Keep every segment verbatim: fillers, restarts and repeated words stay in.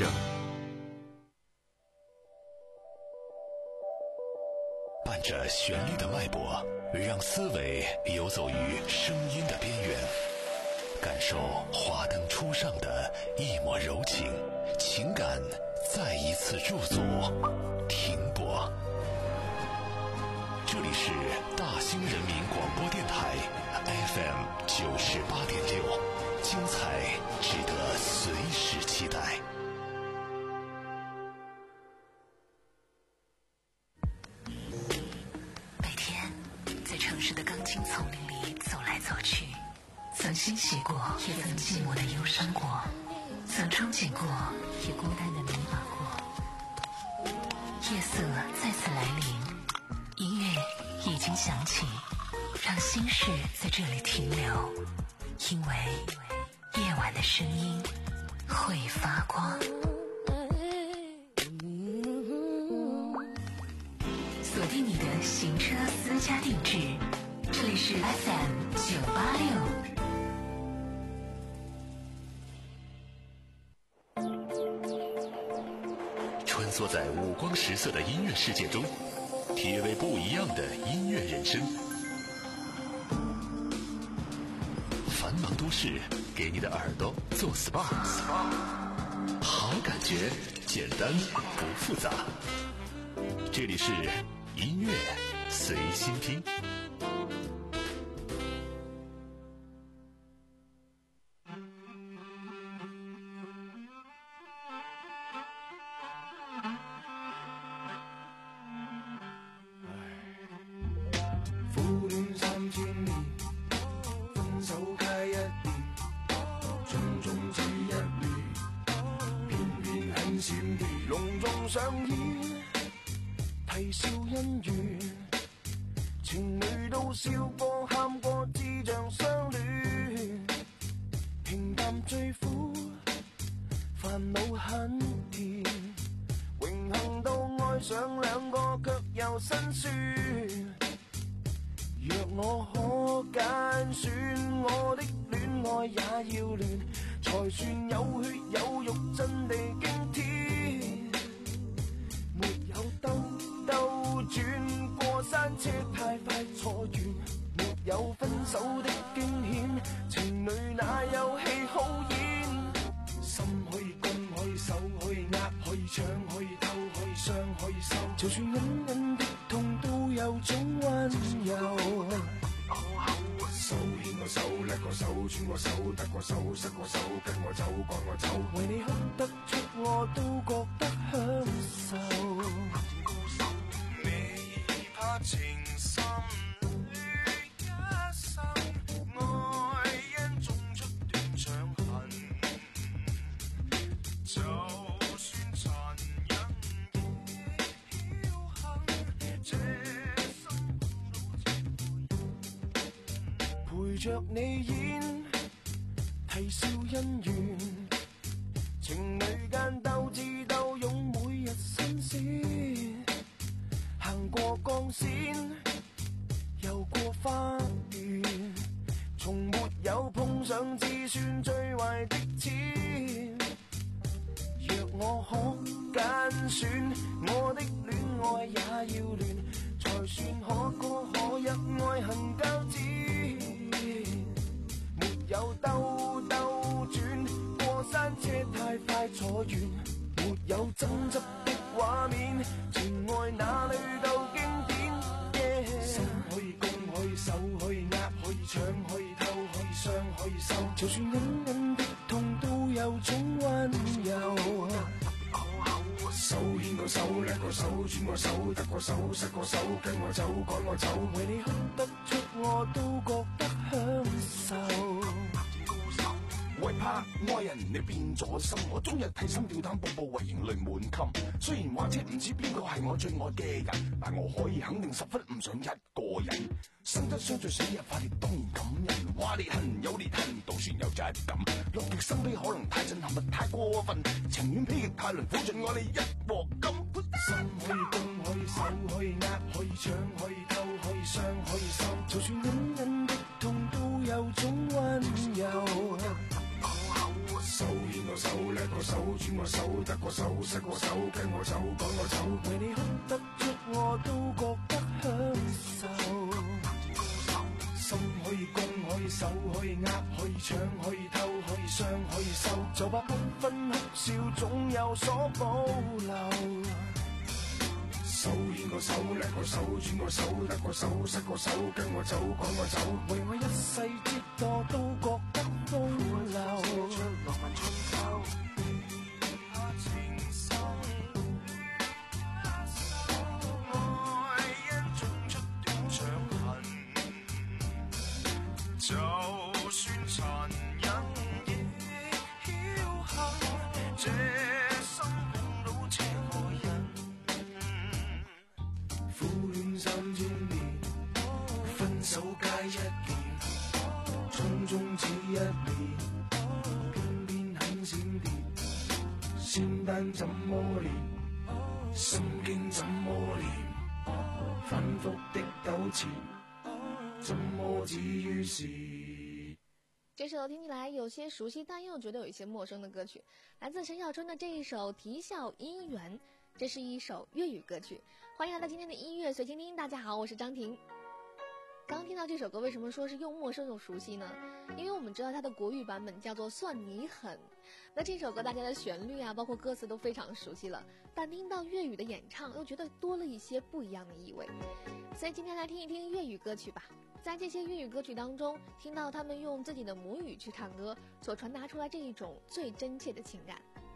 症。伴着旋律的脉搏，让思维游走于声音的边缘，感受华灯初上的一抹柔情，情感再一次驻足停泊。这里是大兴人民广播电台 F M 九十八点六，精彩值得随时期待。 每天在城市的钢筋丛林里走来走去，曾欣喜过，也曾寂寞的忧伤过，曾憧憬过，也孤单的迷茫过。夜色再次来临，音乐已经响起，让心事在这里停留，因为夜晚的声音会发光。锁定你的行车私家定制，这里是 F M 九八六。 穿梭在五光十色的音乐世界中，体味不一样的音乐人生。繁忙都市给你的耳朵做 S P A， 好感觉简单不复杂。这里是音乐随心听。 陪着你演，啼笑姻緣，情侶間鬥智鬥勇，每日新鮮。行過鋼線，遊過花園，從沒有碰上自算最壞的錢。若我可揀選，我的戀愛也要亂，才算可歌可泣，愛恨交織。有兜兜轉，過山車太快坐完，沒有爭執的畫面，情愛哪裏夠經典？ Yeah. 心可以攻可以守可以壓可以搶可以偷可以傷可以收，就算隱隱的痛都有種溫柔。手牽個手甩個手轉個手得個手失個手跟我走趕我走，為你哭得出我都覺得享受。為怕愛人你變咗心，我終日提心吊膽步步為營淚滿襟。雖然或者唔知邊個係我最愛嘅人，但我可以肯定十分唔想一個人。生得相聚死日快烈當然感人，話裂痕有裂痕都算有質感。樂極生悲可能太震撼，太過分，情願披極太輪苦盡我哋一鑊金。心可以攻可以守可以壓可以搶可以偷可以傷可以收，就算隱隱的痛都有種溫柔。手手牽我手叻過手轉我手得過手失過手跟我走趕我走，為你哭得出我都覺得享受，心可以攻可以守可以呃可以搶可以偷可以傷可以收，就怕不分哭笑總有所保留。手牽個手叻個手轉個手得個手失個手跟我走趕我走，為我一世折墮都覺得風流。寫出浪漫春秋，情深，愛因種出短長痕，就算殘忍亦僥倖，這生碰到這個人。苦戀三千年，分手皆一件，匆匆只一年，偏偏很閃電。仙丹怎麼練，心經怎麼練，反覆的糾纏，怎麼止於事。 这首听起来有些熟悉，但又觉得有一些陌生的歌曲，来自陈小春的这一首《啼笑姻缘》。这是一首粤语歌曲，欢迎来到今天的音乐随倾听。大家好，我是张婷。刚听到这首歌，为什么说是又陌生又熟悉呢？因为我们知道它的国语版本叫做《算你狠》，那这首歌大家的旋律啊，包括歌词都非常熟悉了，但听到粤语的演唱，又觉得多了一些不一样的意味。所以今天来听一听粤语歌曲吧。在这些粤语歌曲当中，听到他们用自己的母语去唱歌，所传达出来这一种最真切的情感。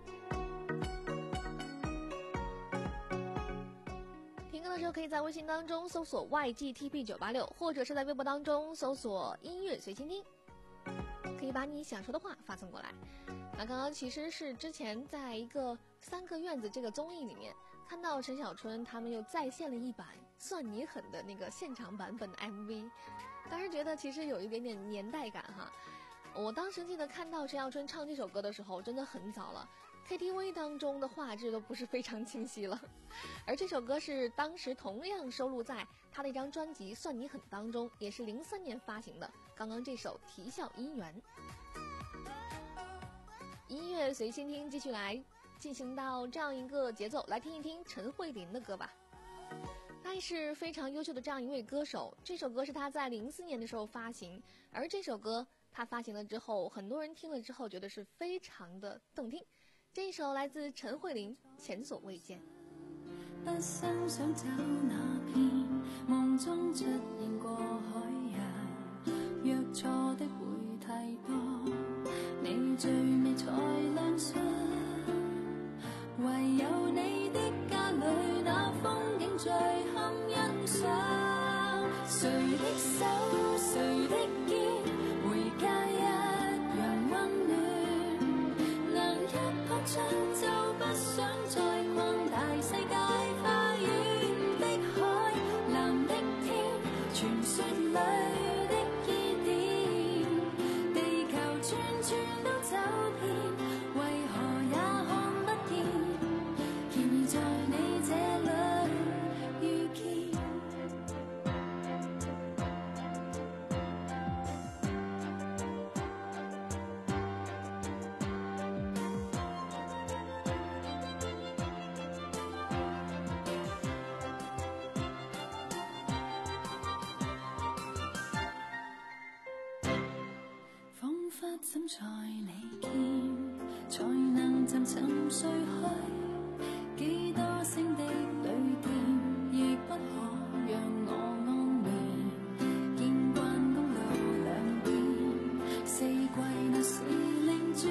听歌的时候可以在微信当中搜索 Y G T P 九八六， 或者是在微博当中搜索音乐随倾听，可以把你想说的话发送过来。那刚刚其实是之前在一个三个院子这个综艺里面看到陈小春他们又再现了一版算你狠的那个现场版本的 M V， 当时觉得其实有一点点年代感哈。我当时记得看到陈小春唱这首歌的时候真的很早了， K T V 当中的画质都不是非常清晰了，而这首歌是当时同样收录在他的一张专辑《算你狠》当中，也是零三年发行的。刚刚这首《啼笑姻缘》，音乐随心听，继续来进行到这样一个节奏，来听一听陈慧琳的歌吧。她也是非常优秀的这样一位歌手，这首歌是她在零四年的时候发行，而这首歌她发行了之后，很多人听了之后觉得是非常的动听。这一首来自陈慧琳，前所未见。 不生想找那片夢中出現過海洋，約錯的會太多，你最美才亮相，唯有你的家裏那風景最堪欣賞，誰的手誰的肩，回家一樣溫暖，能一撲窗就不想再逛大世界花園的海，藍的天，傳說裏的依點，地球轉轉都走遍，為何也看不見，然而在你這裏遇見。怎才你見，才能漸沉睡去，幾多星的旅店，亦不可讓我安眠。見慣公路兩邊，四季那時令轉，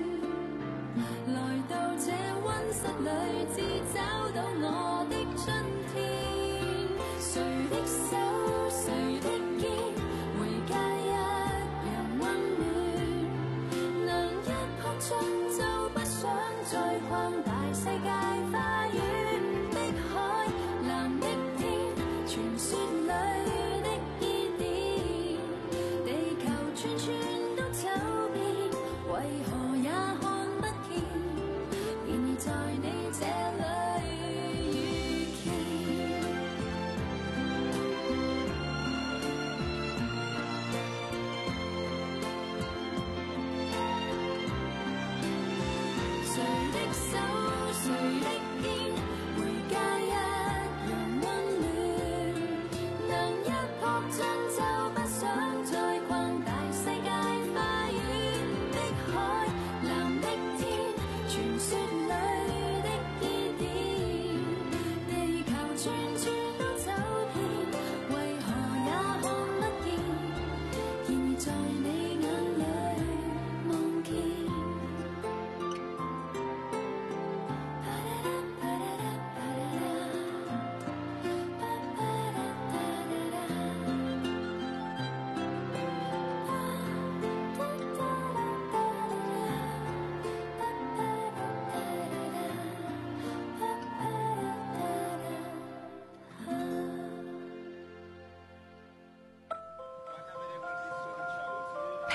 來到這溫室裏，只找到我的春天。誰的手，誰的肩，回家一樣溫暖。就不想再逛大世界花園的海，藍的天，傳說裏的依點，地球串串都走遍，為何也看不見，然而在你這裏遇見。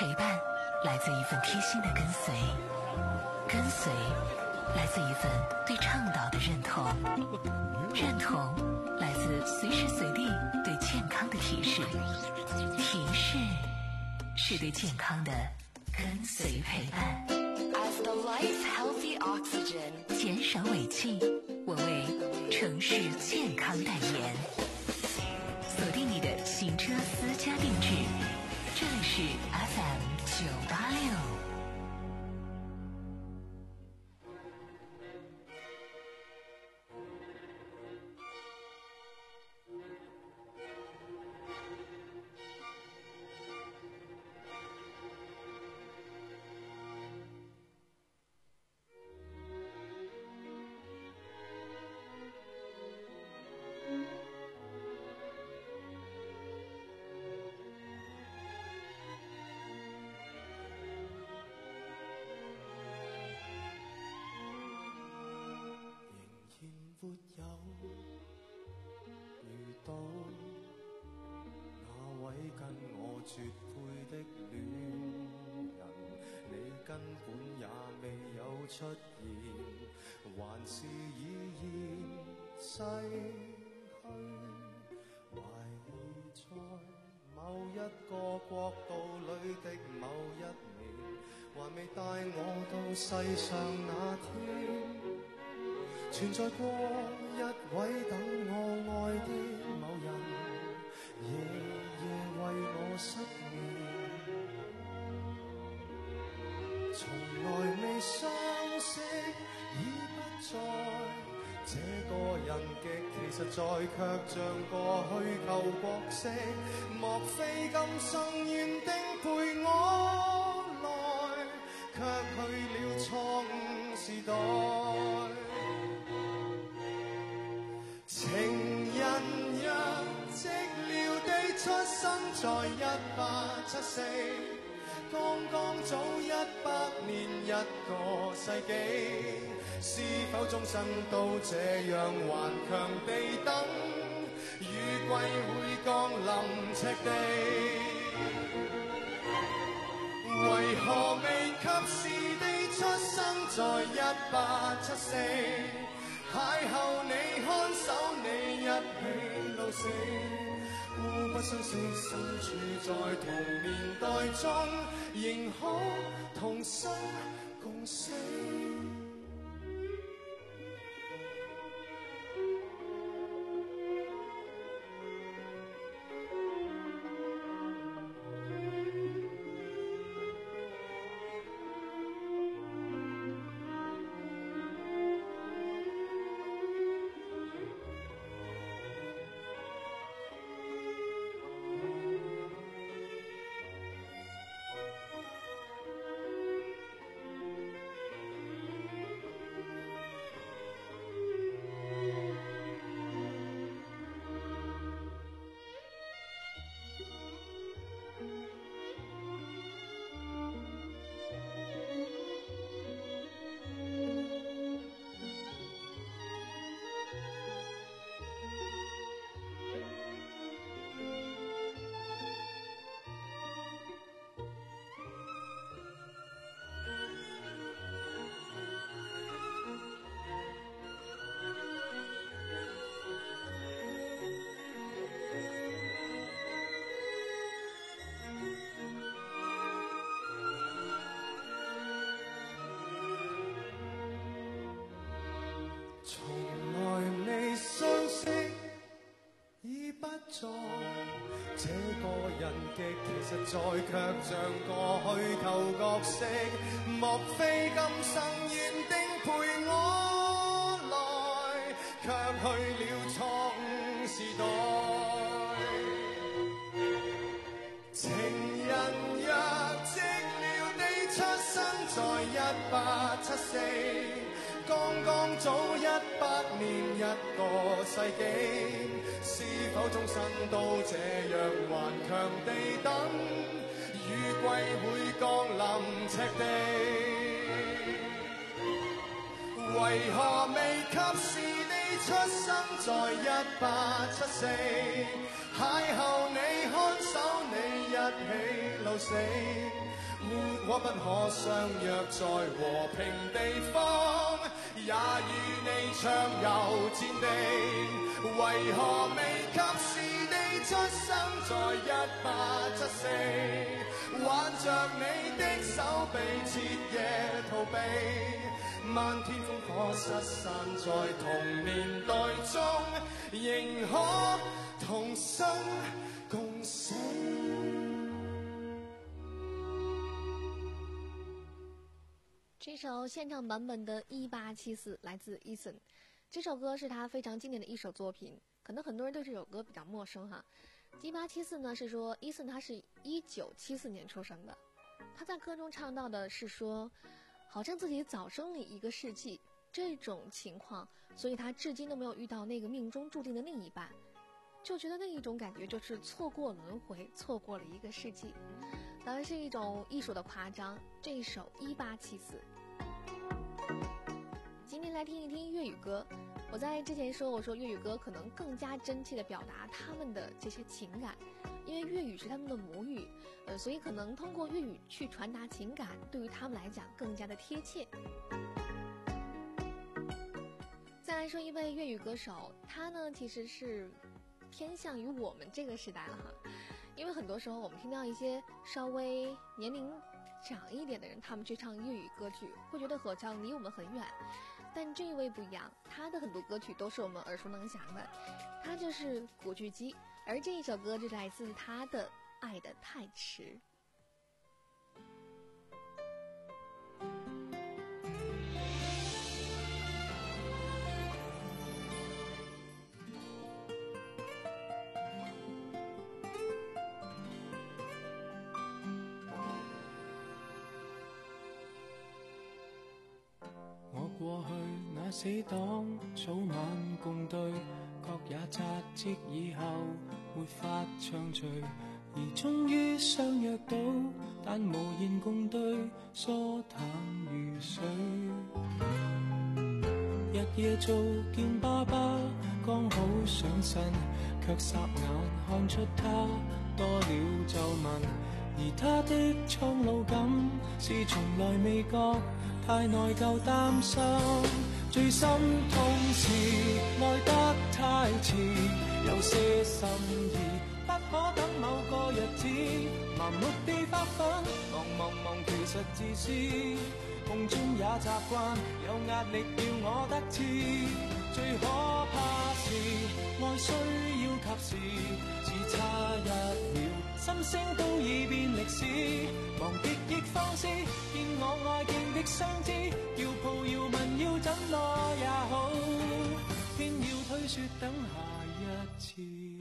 陪伴来自一份贴心的跟随，跟随来自一份对倡导的认同，认同来自随时随地对健康的提示，提示是对健康的跟随陪伴。 As the life's healthy oxygen， 减少尾气，我为城市健康代言。锁定你的行车私家定制，这里是 F M 九八六。 沒有遇到那位跟我絕配的戀人，你根本也未有出現，還是已然逝去，懷疑在某一個國度裏的某一年，還未帶我到世上那天，存在過一位等我愛的某人，夜夜為我失眠，從來未相識，已不在這個人極其實在，卻像個虛構角色，莫非今生願定陪我來，卻去了錯誤時代。情人若寂寥地出生在一八七四，剛剛早一百年一個世紀，是否終生都這樣頑強地等，雨季會降臨赤地？為何未及時地出生在一八七四？邂逅你看守你一起老死，互不相識，身處在同年代中，仍可同生共死。這個人極其實在，卻像個虛構角色，莫非今生願定陪我來，卻去了錯誤時代。情人若寂寥地出生在一八七四，剛剛早一百年一個世紀，是否終身都這樣頑強地等，雨季會降臨赤地？為何未及時地出生在一八七四，邂逅你看守你一起老死，沒可不可相約在和平地方，也與你暢遊戰地。為何未及時地出生在一八七四，挽着你的手臂徹夜逃避，漫天風火失散在同年代中，仍可同生共死。 这首现场版本的一八七四来自 Eason， 这首歌是他非常经典的一首作品，可能很多人对这首歌比较陌生哈。一八七四呢是说 Eason 他是一九七四年出生的，他在歌中唱到的是说，好像自己早生了一个世纪这种情况，所以他至今都没有遇到那个命中注定的另一半，就觉得那一种感觉就是错过轮回，错过了一个世纪，当然是一种艺术的夸张。这一首一八七四。今天来听一听粤语歌。我在之前说，我说粤语歌可能更加真切地表达他们的这些情感，因为粤语是他们的母语，呃，所以可能通过粤语去传达情感，对于他们来讲更加的贴切。再来说一位粤语歌手，他呢其实是偏向于我们这个时代了哈，因为很多时候我们听到一些稍微年龄长一点的人，他们去唱粤语歌曲，会觉得好像离我们很远。但这一位不一样，他的很多歌曲都是我们耳熟能详的，他就是古巨基，而这一首歌就是来自他的《爱得太迟》。 過去那死黨早晚共對，確也扎職以後沒法暢聚，而終於相約到，但無言共對，疏淡如水。日夜做見爸爸，剛好上身，卻霎眼看出他多了皺紋，而他的蒼老感是從來未覺。太內疚擔心，最心痛是愛得太遲，有些心意不可等某個日子，盲目地發奮，忙忙忙其實自私，夢中也習慣有壓力要我得志，最可怕是愛需要及時，只差一秒心聲都已變歷史，忘極亦放肆，見我愛見的相知，要抱要問要怎麼也好，偏要推說等下一次。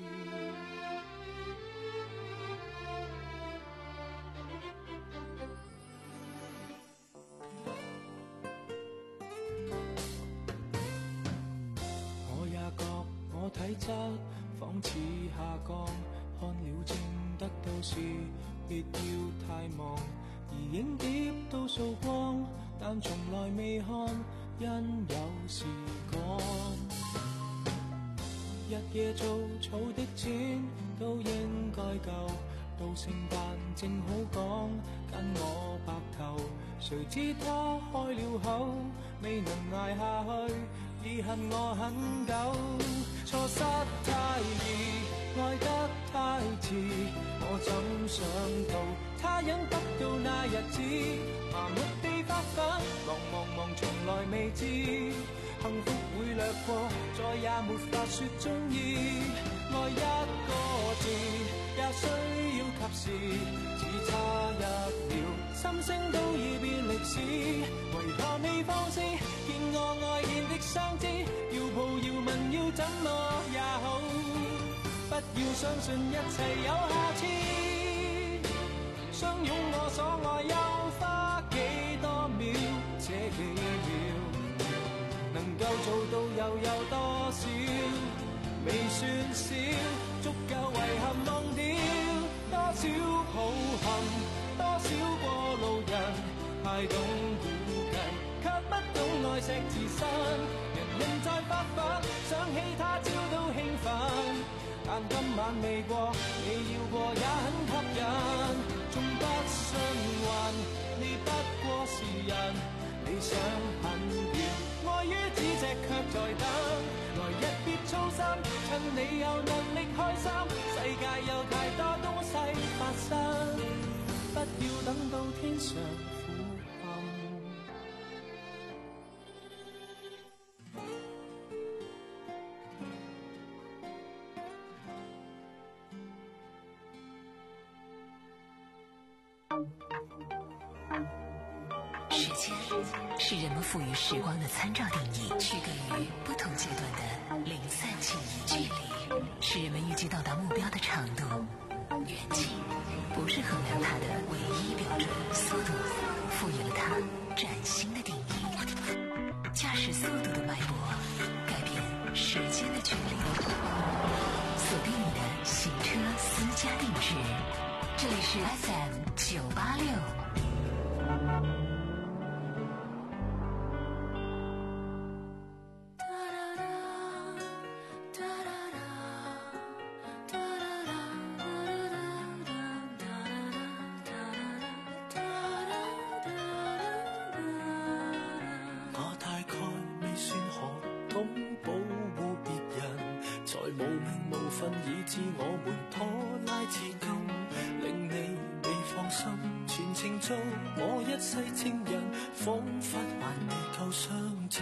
我也覺我體質仿似下降，看了症得到時別要太忙，而影碟都掃光，但從來未看，因有時趕。日夜做草的錢都應該夠，到聖誕正好講跟我白頭，誰知他開了口，未能捱下去，已恨我很久。錯失太易，愛得太遲，我怎想到他忍不到那日子，麻木地發奮，忙忙忙從來未知，幸福會掠過，再也沒法說中意。愛一個字也需要及時，只差一秒，心聲都已變歷史，為何未放肆？見我愛見的相知，要抱要問要怎麼也好，不要相信一切有下次。相擁我所愛又花幾多秒？這幾秒能夠做到又有多少？未算少，足夠遺憾忘掉多少抱憾，多少過路人，太懂估計，卻不懂愛惜自身。人人在發奮。 他朝都興奮，但今晚未過，你要過也很吸引。縱不信運，你不過是人，理想很遠，愛於咫尺卻在等。來日別操心，趁你有能力開心，世界有太多東西發生，不要等到天上苦暗。 时间是人们赋予时光的参照定义，区隔于不同阶段的零散记忆。距离是人们预计到达目标的长度，远近不是衡量它的唯一标准。速度赋予了它崭新的定义，驾驶速度的脉搏改变时间的距离。锁定你的行车私家定制，这里是 F M 九八六。 以致我們拖拉至今，令你未放心。全程做我一世情人，彷彿還未夠相襯。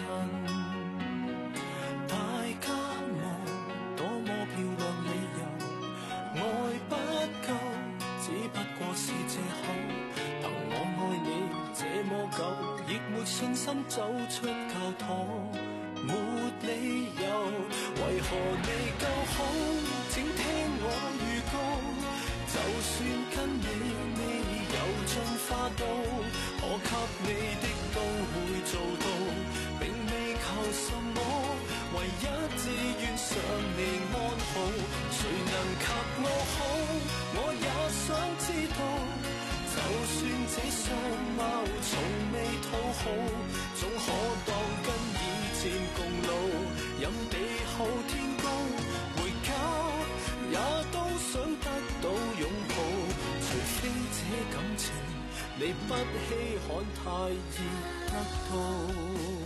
大家望多麼漂亮理由，愛不夠，只不過是借口。憑我愛你這麼久，亦沒信心走出教堂。沒理由，為何未夠好？請聽我預告，就算跟你未有進化到，可給你的都會做到，並未求什麼，唯一只願想你安好。誰能及我好？我也想知道，就算這相貌從未討好，總可當跟以前共老，任地厚天高，回家也都想得到擁抱。除非這感情你不稀罕，太易得到。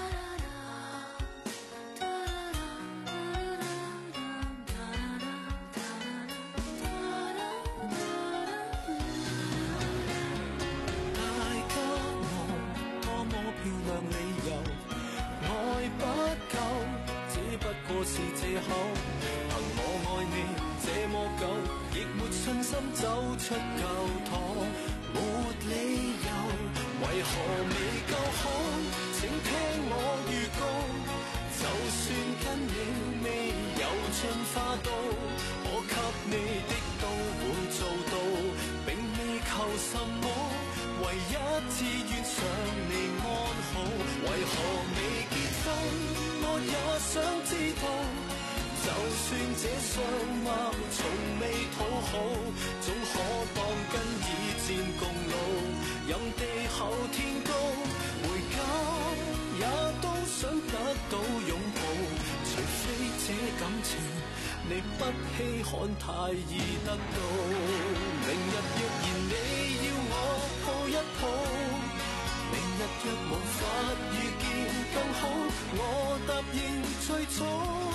是借口，憑我愛你這麼久，亦沒信心走出教堂。沒理由，為何未夠好？請聽我預告，就算跟你未有進化到，可給你的都會做到，並未求什麼，唯一只願想你安好。為何未結婚？我也想知道，就算這相貌從未討好，總可當跟以前共老，任地厚天高，回家也都想得到擁抱。除非這感情你不稀罕，太易得到。明日若然你要我抱一抱，明日若無法遇見更好，我答應最早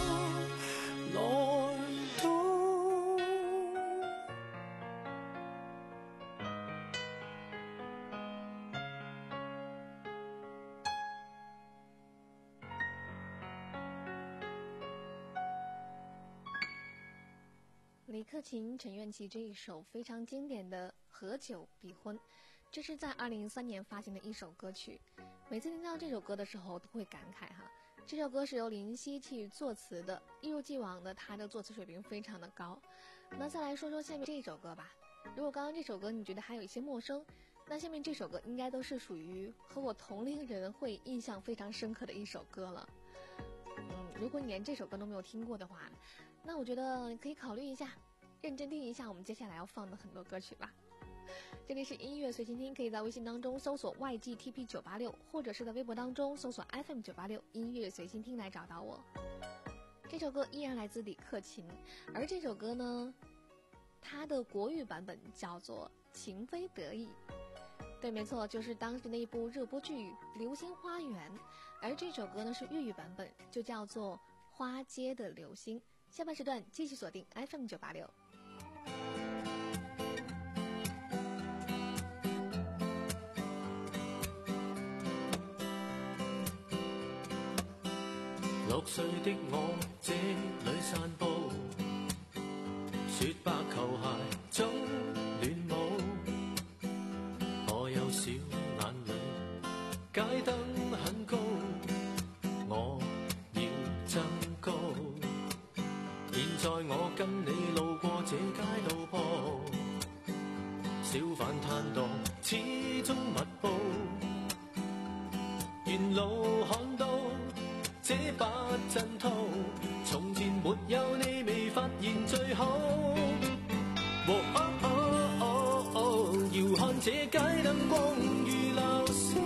來到。 李克勤、陈愿琪这一首非常经典的《合久必婚》，这是在二零一三年发行的一首歌曲。每次听到这首歌的时候都会感慨哈，这首歌是由林夕去作词的，一如既往的他的作词水平非常的高。那再来说说下面这首歌吧。如果刚刚这首歌你觉得还有一些陌生，那下面这首歌应该都是属于和我同龄人会印象非常深刻的一首歌了。嗯，如果你连这首歌都没有听过的话，那我觉得你可以考虑一下，认真听一下我们接下来要放的很多歌曲吧。这里是音乐随心听，可以在微信当中搜索 Y G T P 九八六，或者是在微博当中搜索 F M 九八六 音乐随心听来找到我。 这首歌依然来自李克勤，而这首歌呢，它的国语版本叫做《情非得已》。对，没错，就是当时的一部热播剧《流星花园》，而这首歌呢是粤语版本，就叫做《花街的流星》。下半时段继续锁定 F M 九八六。 六歲的我這裏散步，雪白球鞋中亂舞，我有小眼淚，街燈很高，我要增高。現在我跟你路過這街道坡，小販攤檔始終密布，沿路看到這把陣圖，從前沒有你未發現最好。哦哦哦哦，遙看這街燈光如流星，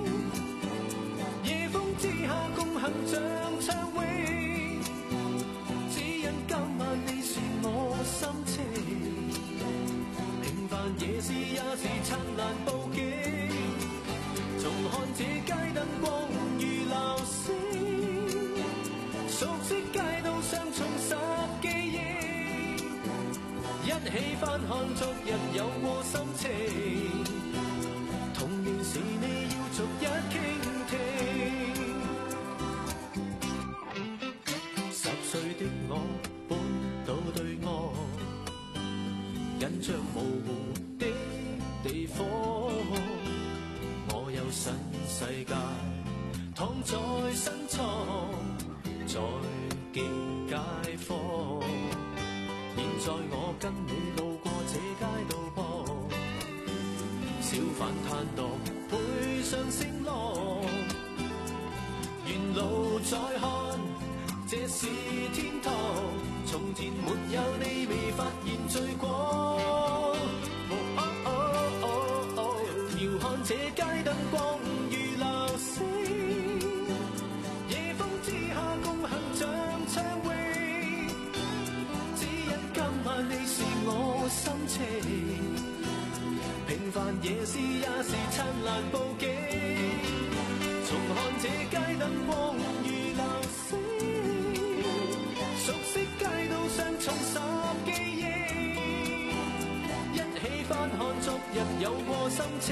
夜風之下共行像暢泳，只因今晚你是我心情，平凡夜市也是燦爛布景，重看這街燈光如流星，熟悉街道上重拾記憶，一起翻看昨日有過心情，童年時你要逐一傾聽。十歲的我搬到對岸，印象模糊的地方，我有新世界躺在身床，在見街坊。現在我跟你路過這街道坡，小販攤檔配上聲浪，沿路再看這是天堂，從前沒有你未發現最光。哦哦哦哦，遙看這街燈光如流星，夜風之下共行像暢泳，只因今晚你是我心情，平凡夜市也是燦爛布景，重看這街燈光如流星，熟悉街道上重拾記憶，一起翻看昨日有過心情，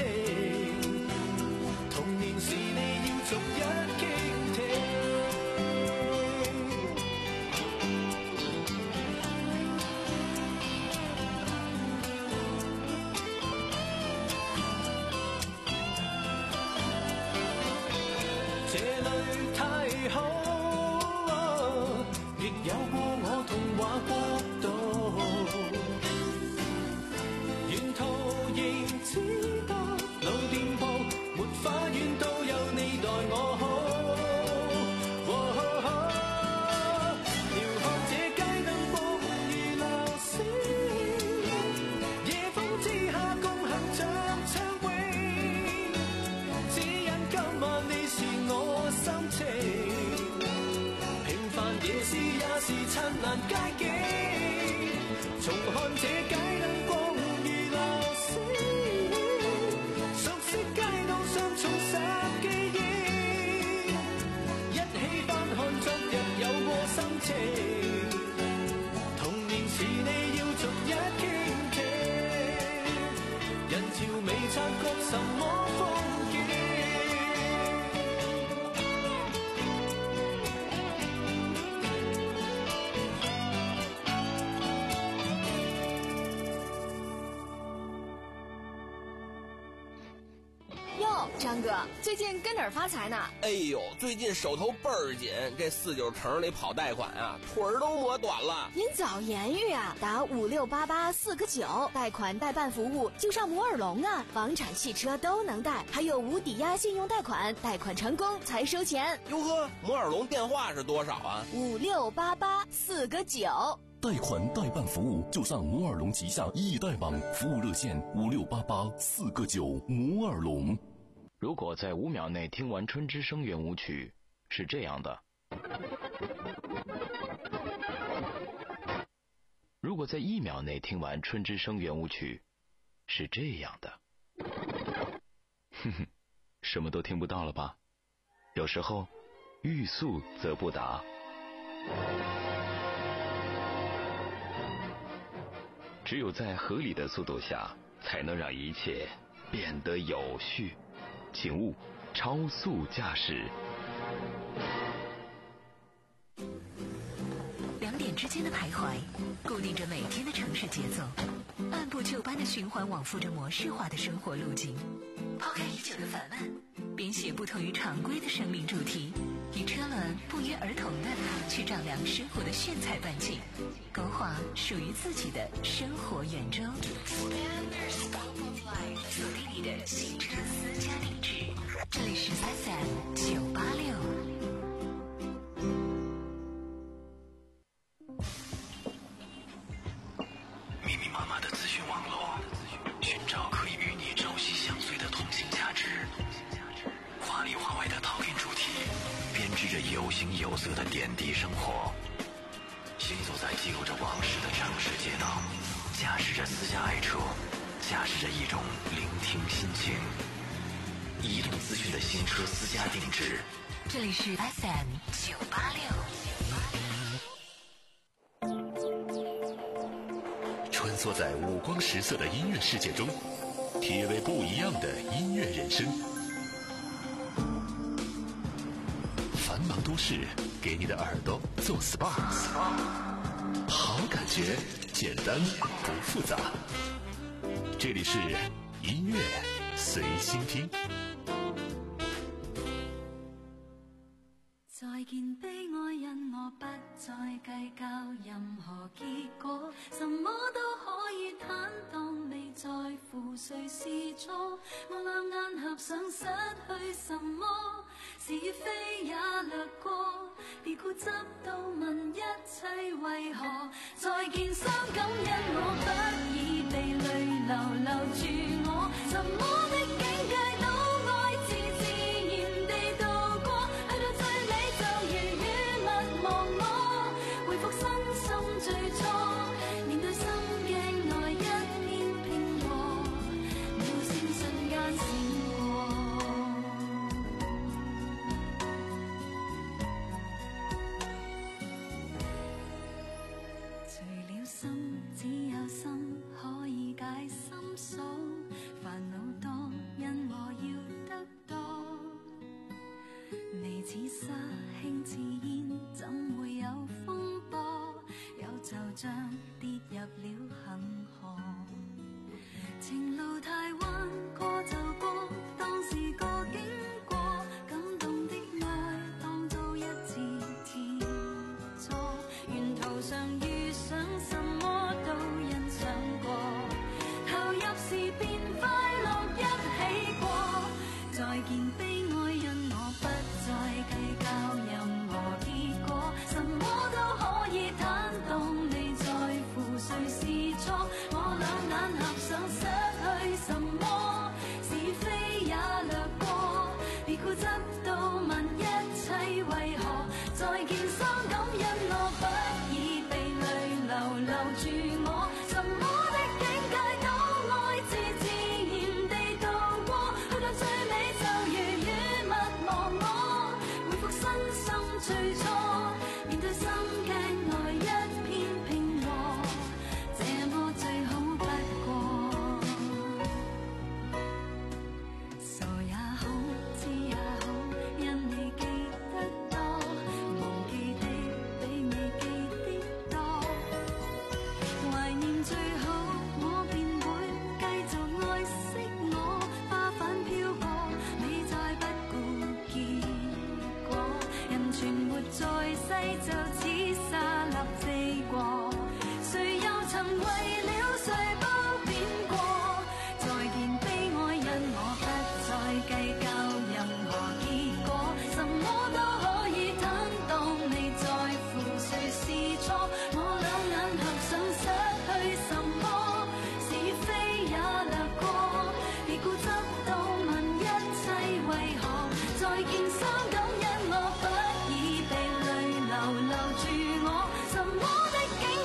童年時你要逐一傾聽。這裏太好，亦有過我童話國度，沿途仍只得老店鋪，沒花園都有你待我好。遙看這街燈光如流星，夜風之下共行像暢泳，只因今晚你是我心情，平凡夜市也是燦爛街景，重看這街燈光如流星，熟悉街道上重拾記憶，一起翻看昨日有過心情，童年時你要逐一傾聽，人潮未察覺什麼風景。 张哥，最近跟哪儿发财呢？ 哎呦，最近手头倍儿紧，这四九城里跑贷款啊，腿儿都磨短了。 您早言语啊，打五六八八四个九，贷款代办服务就上摩尔龙啊，房产、汽车都能贷，还有无抵押信用贷款，贷款成功才收钱。 哟呵，摩尔龙电话是多少啊？ 五六八八四个九。 贷款代办服务就上摩尔龙旗下易贷网，服务热线五六八八四个九。摩尔龙。 如果在五秒内听完《春之声》圆舞曲，是这样的。 果在一秒内听完《春之声》圆舞曲，是这样的。哼哼，什么都听不到了吧？有时候欲速则不达。只有在合理的速度下，才能让一切变得有序。请勿超速驾驶。 两点之间的徘徊，固定着每天的城市节奏，按部就班的循环往复着模式化的生活路径。抛开已久的烦闷，编写不同于常规的生命主题，与车轮不约而同的去丈量生活的炫彩半径，勾画属于自己的生活圆周。锁定你的行车私家定制，这里是 F M 九八六。 密密麻麻的资讯网络，寻找可以与你朝夕相随的通信价值。华里华外的讨论主题，编织着有形有色的点滴生活。行走在记录着往事的城市街道，驾驶着私家爱车，驾驶着一种聆听心情。移动资讯的新车私家定制， 这里是 F M 九八六。 穿梭在五光十色的音乐世界中，体味不一样的音乐人生。繁忙都市，给你的耳朵做 S P A， 好感觉，简单不复杂。这里是音乐随心听。 再见悲哀，因我不再计较任何结果，什么都可以坦荡，未在乎谁是错。我两眼合上，失去什么，是非也掠过，别固执到问一切为何。再見傷感，因我不已被淚流留住我，什麼的境界都愛自自然地度過，去到最尾就如雨勿忘我，回復身心最初，面對心鏡內一片平和，秒閃瞬間閃過。除了心，只有心可以解心鎖，煩惱多，因我要得多。你似沙，輕似煙，怎會有風波？有就像跌入了恒河。情路太彎，過就過，當是個經過，感動的愛當做一次鐵錯。沿途上遇上什麼都欣賞過，投入時便快樂一起過。再見悲哀，因我不再計較任何結果，什麼都可以坦蕩，未在乎誰是錯。我兩眼合上，失去什麼，是非也掠過，別固執到問一切為何。再見傷感，因我不已被淚流留住我，什麼的境界都愛自自然地度過，去到最尾就如雨勿忘我，回復身心最初，面對心鏡內一片平和，這麼最好不過。傻也好，知也好，因你記得多，忘記的比未記的多。懷念最好，我便會繼續愛惜我，花瓣飄過，你再不顧結果。人存活在世，就似沙粒飛過，誰又曾為了誰不變過？再見悲哀，因我不再計較任何結果，什麼都可以坦蕩，未在乎誰是錯。我兩眼合上，失去什麼，是非也掠過，別固執到問一切為何。再見傷感，因我不已被淚流留住我，什麼的境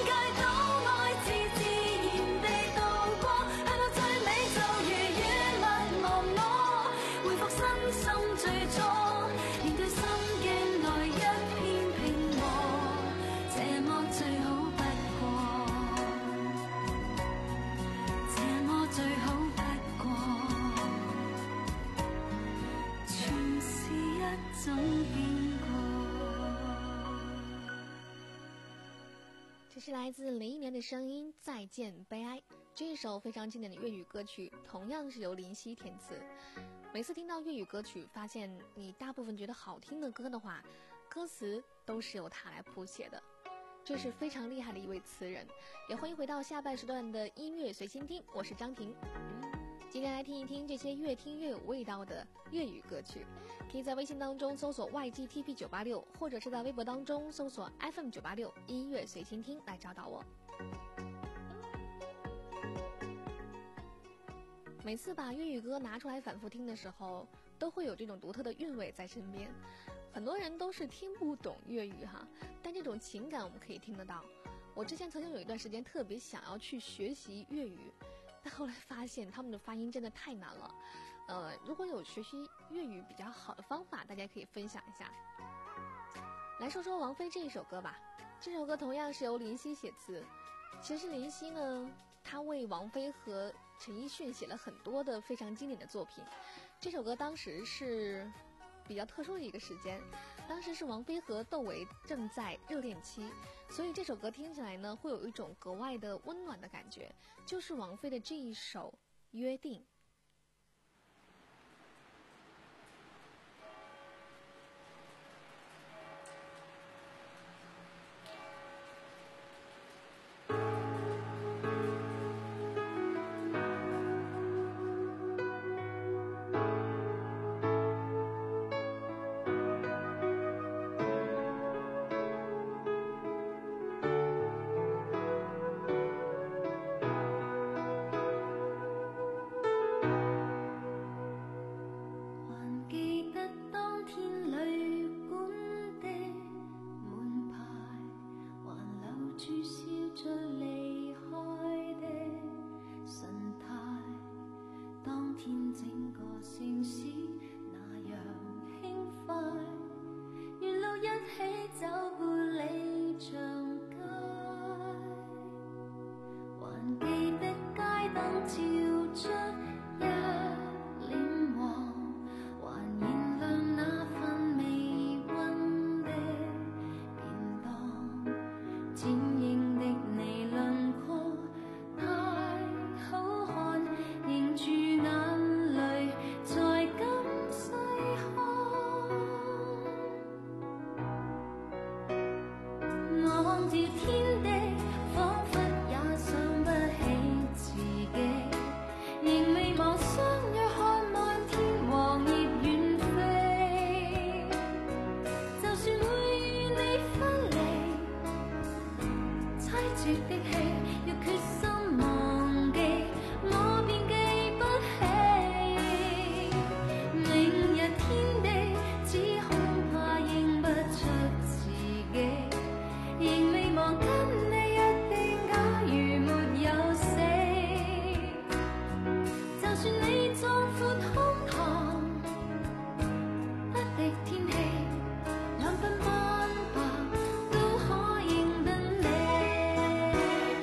这是来自林忆莲的声音《再见悲哀》，这一首非常经典的粤语歌曲，同样是由林夕填词。每次听到粤语歌曲，发现你大部分觉得好听的歌的话，歌词都是由他来谱写的，这是非常厉害的一位词人。也欢迎回到下半时段的音乐随心听，我是张婷。今天来听一听这些越听越有味道的粤语歌曲，可以在微信当中搜索 Y G T P 九八六，或者是在微博当中搜索 F M 九八六音乐随心听来找到我。每次把粤语歌拿出来反复听的时候，都会有这种独特的韵味在身边。很多人都是听不懂粤语哈，但这种情感我们可以听得到。我之前曾经有一段时间特别想要去学习粤语，但后来发现他们的发音真的太难了。呃，如果有学习粤语比较好的方法，大家可以分享一下。来说说王菲这一首歌吧，这首歌同样是由林夕写词。其实林夕呢，他为王菲和陈奕迅写了很多的非常经典的作品。这首歌当时是比较特殊的一个时间，当时是王菲和窦唯正在热恋期，所以这首歌听起来呢，会有一种格外的温暖的感觉，就是王菲的这一首《约定》。 兩鬢斑白都可認得你。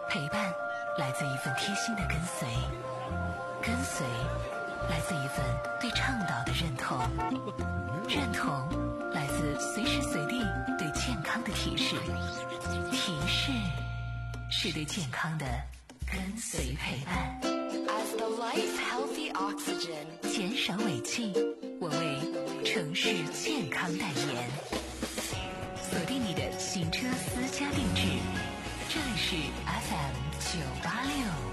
陪伴来自一份贴心的跟随，跟随来自一份对倡导的认同，认同来自随时随地对健康的提示，提示是对健康的跟随陪伴。 As the life healthy oxygen， 减少尾气，我为城市健康代言。锁定你的行车私家定制，这里是 F M 九八六。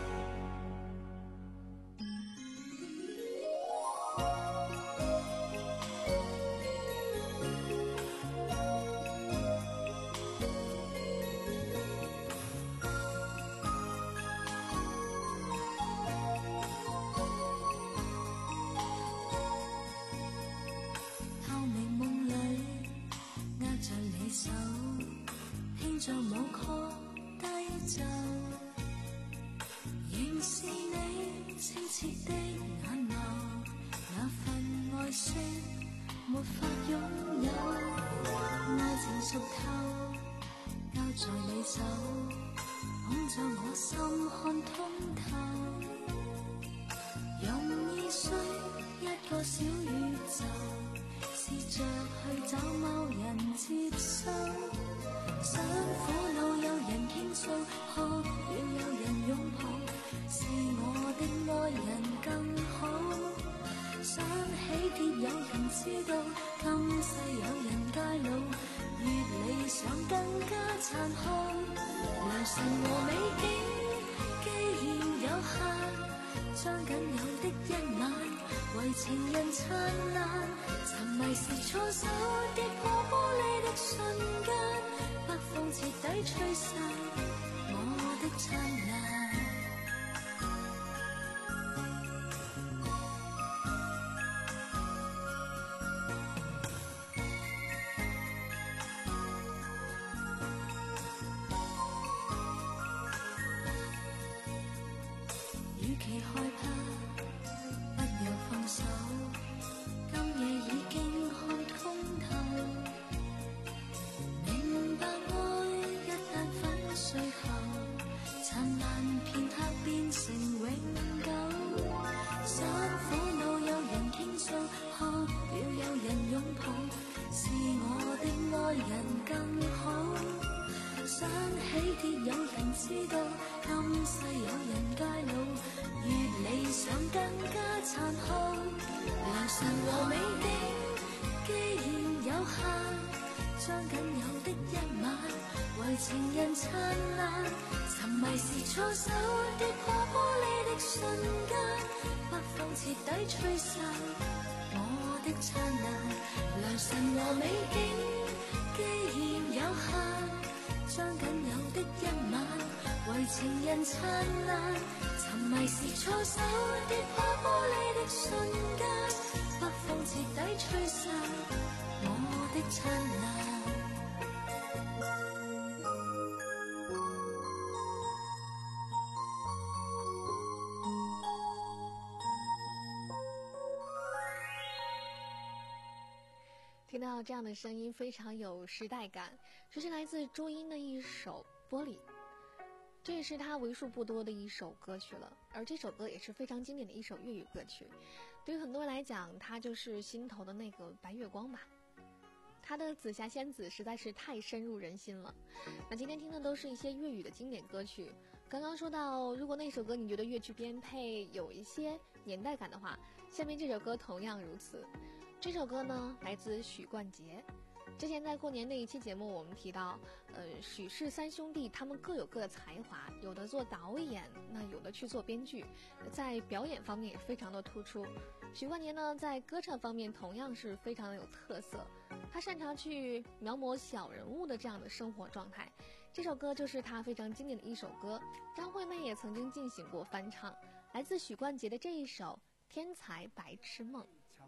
听到这样的声音非常有时代感，这是来自朱茵的一首《玻璃》，这也是她为数不多的一首歌曲了，而这首歌也是非常经典的一首粤语歌曲，对于很多人来讲它就是心头的那个白月光吧，她的紫霞仙子实在是太深入人心了。那今天听的都是一些粤语的经典歌曲，刚刚说到如果那首歌你觉得乐曲编配有一些年代感的话，下面这首歌同样如此。这首歌呢来自许冠杰，之前在过年那一期节目我们提到呃，许氏三兄弟他们各有各的才华，有的做导演，那有的去做编剧，在表演方面也非常的突出。许冠杰呢在歌唱方面同样是非常的有特色，他擅长去描摹小人物的这样的生活状态，这首歌就是他非常经典的一首歌，张惠妹也曾经进行过翻唱，来自许冠杰的这一首《天才白痴梦》。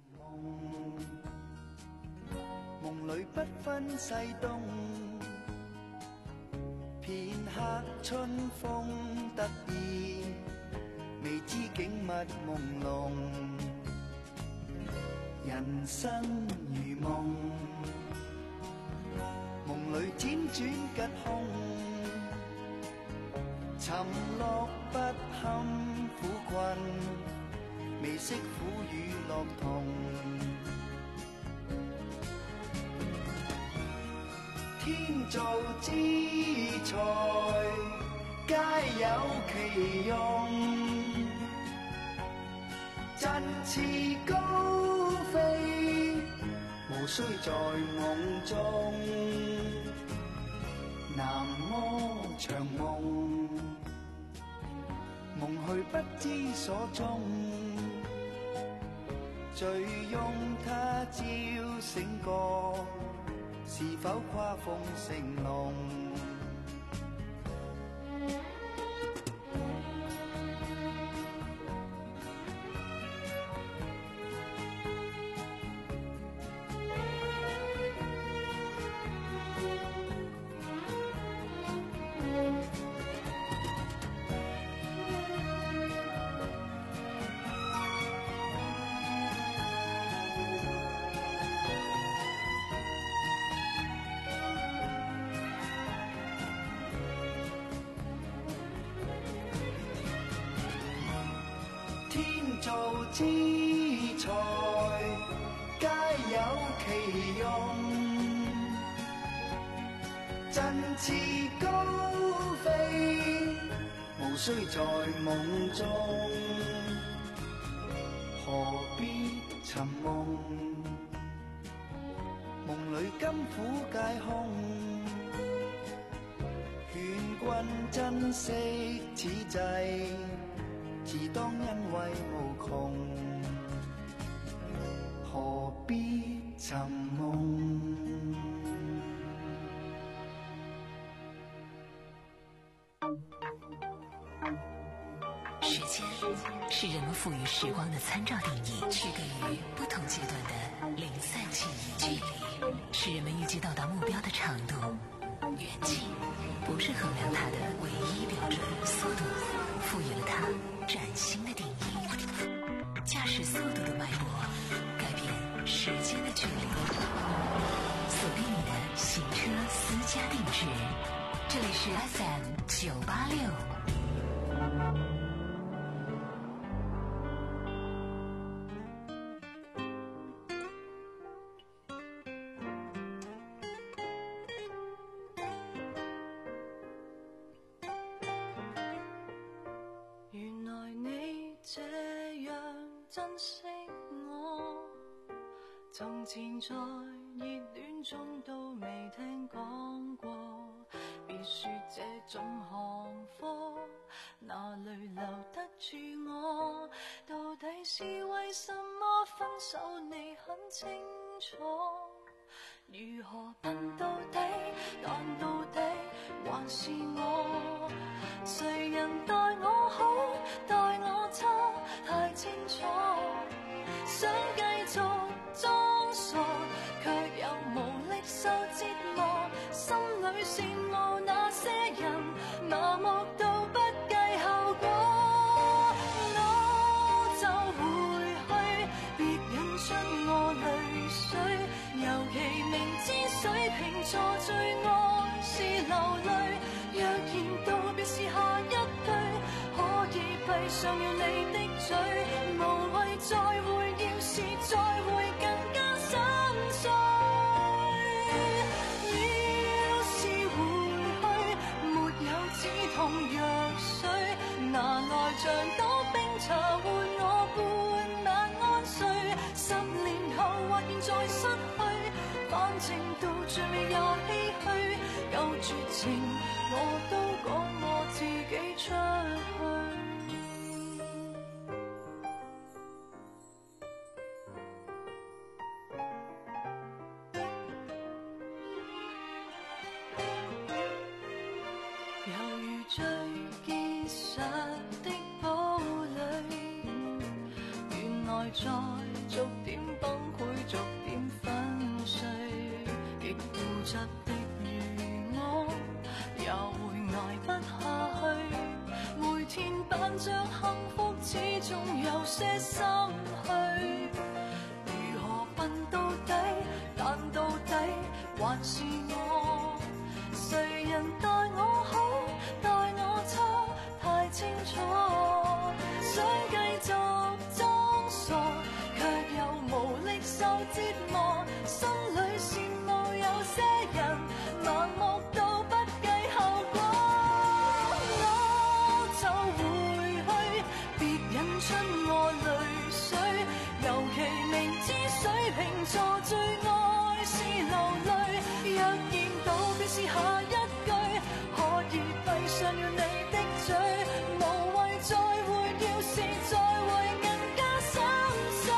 梦里不分西东，片刻春风得意，未知景物朦胧，人生如梦，夢裏輾轉吉凶， 沉落不堪苦困，未識苦與樂同。天造之材，皆有其用。振翅高飛，無需在夢中。南柯長夢，夢去不知所蹤。醉擁他朝醒覺，是否跨鳳成龍？造之材，皆有其用。振翅高飛，無需在夢中。何必尋夢？夢裏甘苦皆空。勸君珍惜此際，自當欣慰無窮，何必尋夢？ 時間是人們賦予時光的參照定義，區隔於不同階段的零散記憶。距離是人們預計到達目標的長度，遠近不是衡量它的唯一標準。速度賦予了它嶄新的定義，駕駛速度的脈搏改變時間的距離。鎖定你的行車私家定制，這裡是 F M 九八六。 從前在熱戀中都未聽講過，別說這種行貨哪裏留得住我？到底是為什麼分手你很清楚？如何笨到底，但到底還是我。誰人待我好，待我差，太清楚。想繼續裝傻，卻又無力受折磨，心裏羨慕那些人，麻木到不計後果。我就回去，別引出我淚水，尤其明知水瓶座最愛是流淚。若然道別是下一句，可以閉上了你的嘴，無謂再會，要是再會更加心碎。要是回去，沒有止痛藥水，拿來像倒冰茶換我半晚安睡。十年後或現在失去，反正到最尾也唏噓。有絕情我都講我自己出去。猶如最結實的堡壘，原來在逐點崩潰，逐點粉碎。極固執的如我，也會捱不下去。每天扮着幸福，始終有些心虛。如何笨到底，但到底還是我。誰人待我好，待我差， 果，想繼續裝傻，卻又無力受折磨，心裏羨慕有些人盲目到不計後果。我就回去，別引出我淚水，尤其明知水瓶座最愛是流淚，若見到便是下一句，可以閉上了你的嘴，無謂再會，要是再會更加心碎。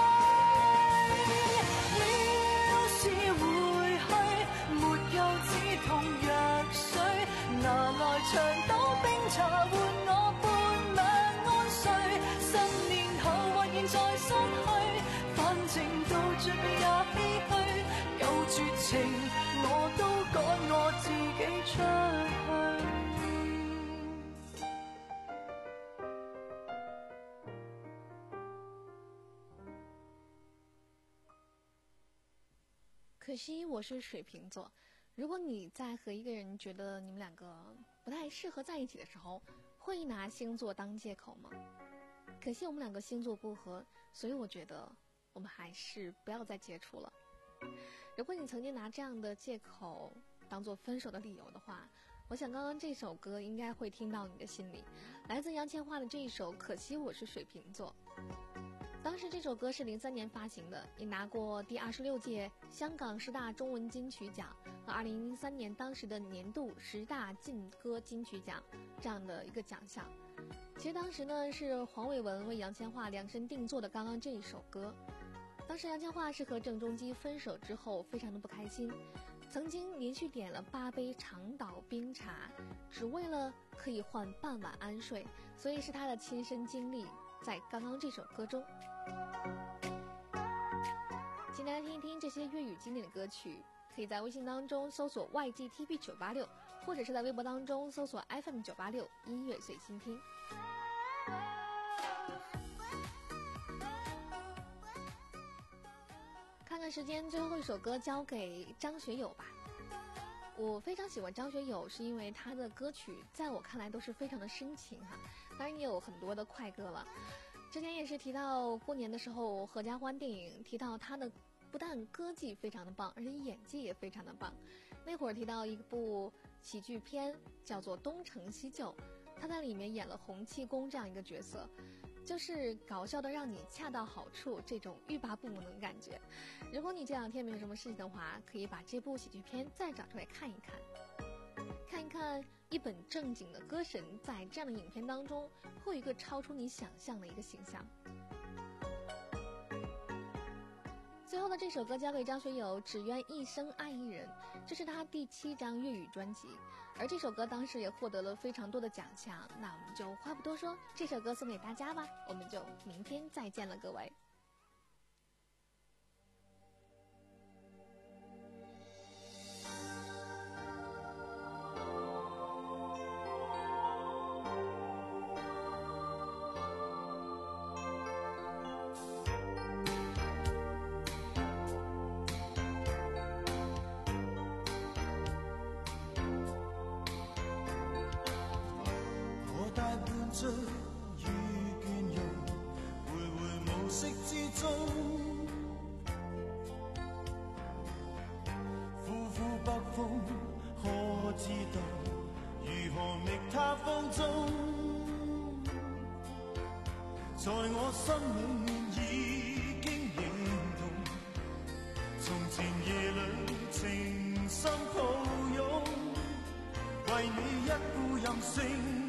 要是回去，沒有止痛藥水，拿來長島冰茶換我半晚安睡。十年後或現在失去，反正到最尾也唏噓，有絕情我都趕我自己出去。 可惜我是水瓶座，如果你在和一个人觉得你们两个不太适合在一起的时候，会拿星座当借口吗？可惜我们两个星座不合，所以我觉得我们还是不要再接触了。如果你曾经拿这样的借口当做分手的理由的话，我想刚刚这首歌应该会听到你的心里。来自杨千嬅的这一首《可惜我是水瓶座》。当时这首歌是零三年发行的，也拿过第二十六届香港十大中文金曲奖和二零零三年当时的年度十大劲歌金曲奖这样的一个奖项。其实当时呢是黄伟文为杨千嬅量身定做的刚刚这一首歌。当时杨千嬅是和郑中基分手之后非常的不开心，曾经连续点了八杯长岛冰茶，只为了可以换半晚安睡，所以是她的亲身经历在刚刚这首歌中。请大家听一听这些粤语经典的歌曲，可以在微信当中搜索 Y G T V 九八六， 或者是在微博当中搜索 F M 九八六音乐随心听。看看时间，最后一首歌交给张学友吧。我非常喜欢张学友，是因为他的歌曲在我看来都是非常的深情哈，当然也有很多的快歌了。之前也是提到过年的时候合家欢电影，提到他的不但歌技非常的棒，而且演技也非常的棒。那会儿提到一部喜剧片叫做《东成西就》，他在里面演了洪七公这样一个角色，就是搞笑的让你恰到好处，这种欲罢不能的感觉。如果你这两天没有什么事情的话，可以把这部喜剧片再找出来看一看，看一看一本正经的歌神在这样的影片当中会有一个超出你想象的一个形象。最后的这首歌交给张学友，只愿一生爱一人，这是他第七张粤语专辑，而这首歌当时也获得了非常多的奖项。那我们就话不多说，这首歌送给大家吧，我们就明天再见了，各位。 醉與倦容，徘徊無色之中，呼呼北風，可知道如何覓他風中，在我心裏面已經認同，從前夜裏情深抱擁，為你一副任性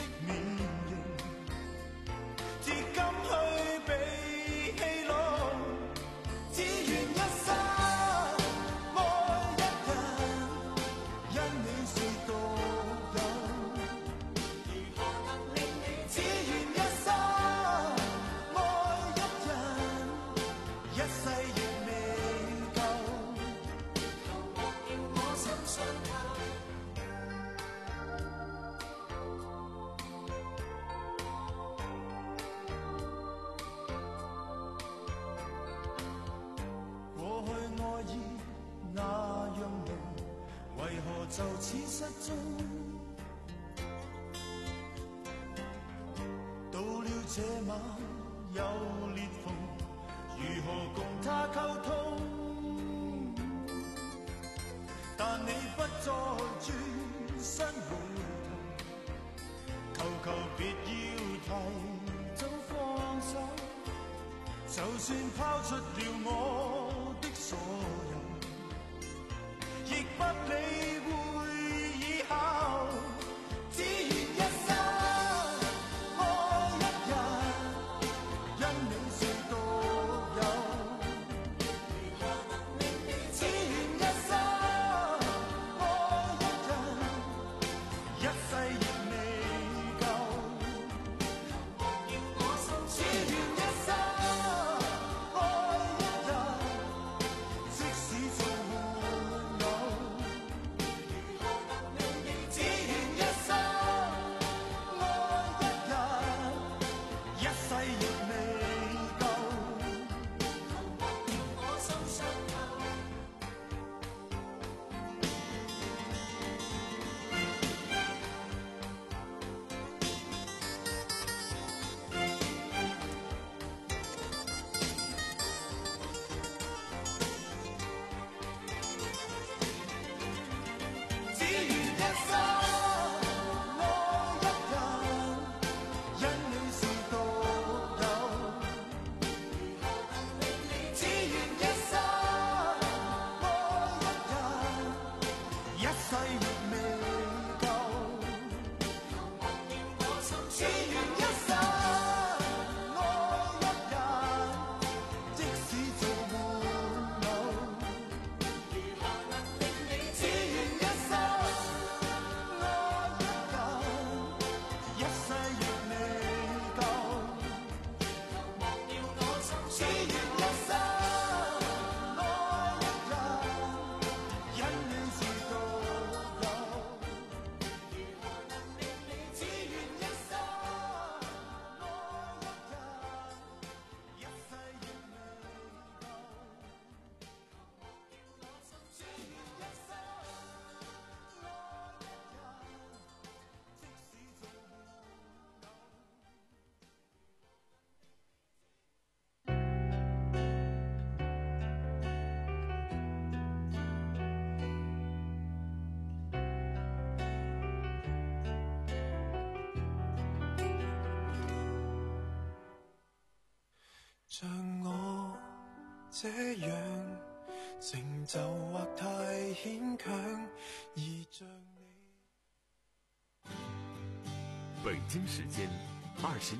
就此失蹤， 這晚有裂縫，如何共他溝通？但你不再轉身回頭，求求別要提早放手。就算拋出了我的所有，亦不理會以後。只願一生愛一人，因你是獨有。只願一生愛一人，一世亦未夠。只願一生愛一人，即使做沒有。只願一生愛一人，一世亦未夠。我心傷透。只願一生愛一人，因你是獨有。只願一生愛一人，一世亦未夠。只願一生愛一人，即使做沒有。只願一生愛一人，一世亦未夠。只願一生愛一人，因你是獨有。只願一生愛一人，一世亦未夠。只願一生愛一人，即使做沒有。像我這樣成就或太牽強，而像你。 北京时间二十